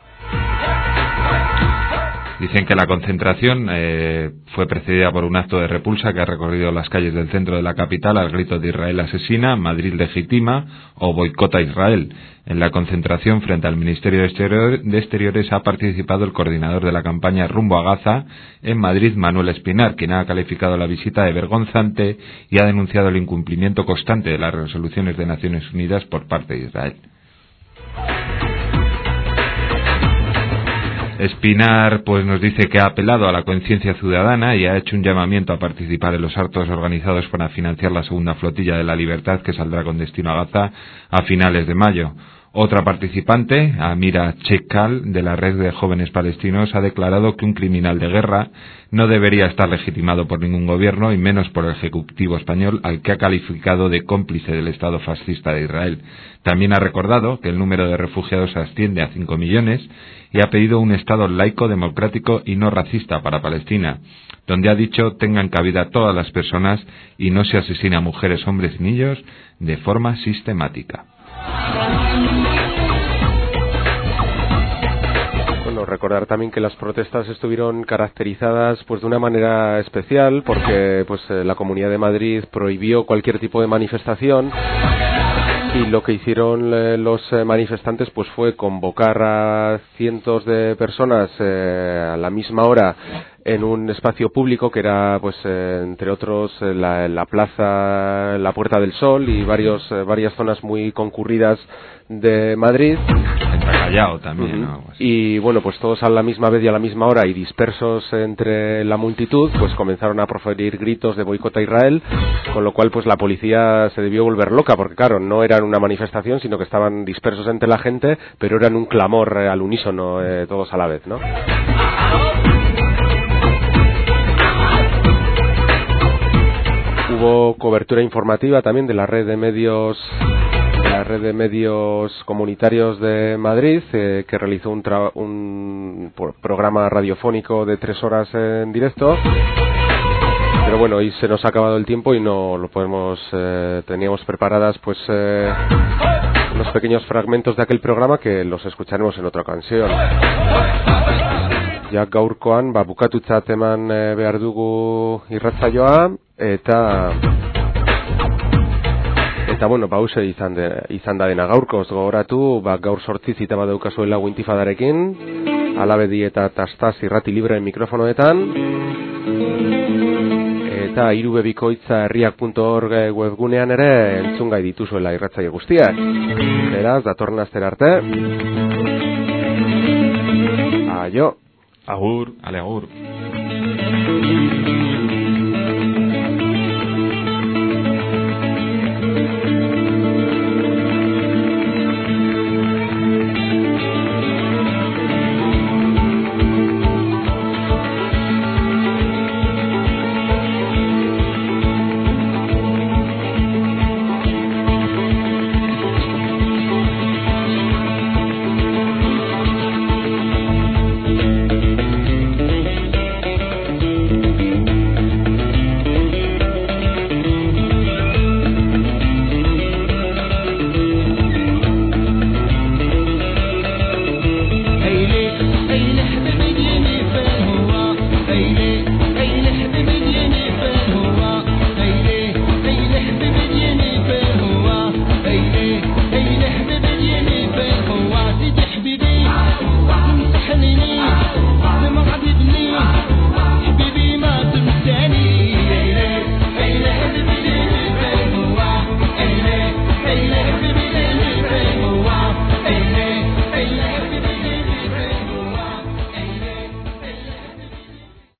[SPEAKER 6] Dicen que la concentración fue precedida por un acto de repulsa que ha recorrido las calles del centro de la capital al grito de Israel asesina, Madrid legitima o boicota Israel. En la concentración frente al Ministerio de Exteriores ha participado el coordinador de la campaña Rumbo a Gaza en Madrid, Manuel Espinar, quien ha calificado la visita de vergonzante y ha denunciado el incumplimiento constante de las resoluciones de Naciones Unidas por parte de Israel. Espinar pues nos dice que ha apelado a la conciencia ciudadana y ha hecho un llamamiento a participar en los actos organizados para financiar la segunda flotilla de la Libertad que saldrá con destino a Gaza a finales de mayo. Otra participante, Amira Chekal, de la Red de Jóvenes Palestinos, ha declarado que un criminal de guerra no debería estar legitimado por ningún gobierno y menos por el Ejecutivo español, al que ha calificado de cómplice del Estado fascista de Israel. También ha recordado que el número de refugiados asciende a 5 millones y ha pedido un Estado laico, democrático y no racista para Palestina, donde ha dicho tengan cabida todas las personas y no se asesina a mujeres, hombres y niños de forma sistemática.
[SPEAKER 5] Bueno, recordar también que las protestas estuvieron caracterizadas pues de una manera especial porque pues la Comunidad de Madrid prohibió cualquier tipo de manifestación y lo que hicieron los manifestantes pues fue convocar a cientos de personas a la misma hora en un espacio público que era pues entre otros la plaza, la Puerta del Sol y varias zonas muy concurridas de Madrid.
[SPEAKER 6] Callao también, ¿no?
[SPEAKER 5] Y bueno, pues todos a la misma vez y a la misma hora y dispersos entre la multitud, pues comenzaron a proferir gritos de boicot a Israel, con lo cual pues la policía se debió volver loca, porque claro, no eran una manifestación, sino que estaban dispersos entre la gente, pero eran un clamor al unísono, todos a la vez, ¿no? Hubo cobertura informativa también de la red de medios comunitarios de Madrid, que realizó un programa radiofónico de 3 horas en directo. Pero bueno, hoy se nos ha acabado el tiempo y no lo podemos. Teníamos preparadas pues unos pequeños fragmentos de aquel programa que los escucharemos en otra ocasión. Ja gaurkoan bukatutzat eman behar dugu irratsaioa eta bueno, hause izan da dena gaurkoz. Gogoratu, gaur 8 zita badaukazuela Wintifadarekin, Alabedi eta Tastaz irrati libreen mikrofonoetan, eta irubebikoitza herriak.org webgunean ere entzungai dituzuela irratsaio guztiak. Beraz, datorren astera arte. Aio.
[SPEAKER 6] Agur, ale agur.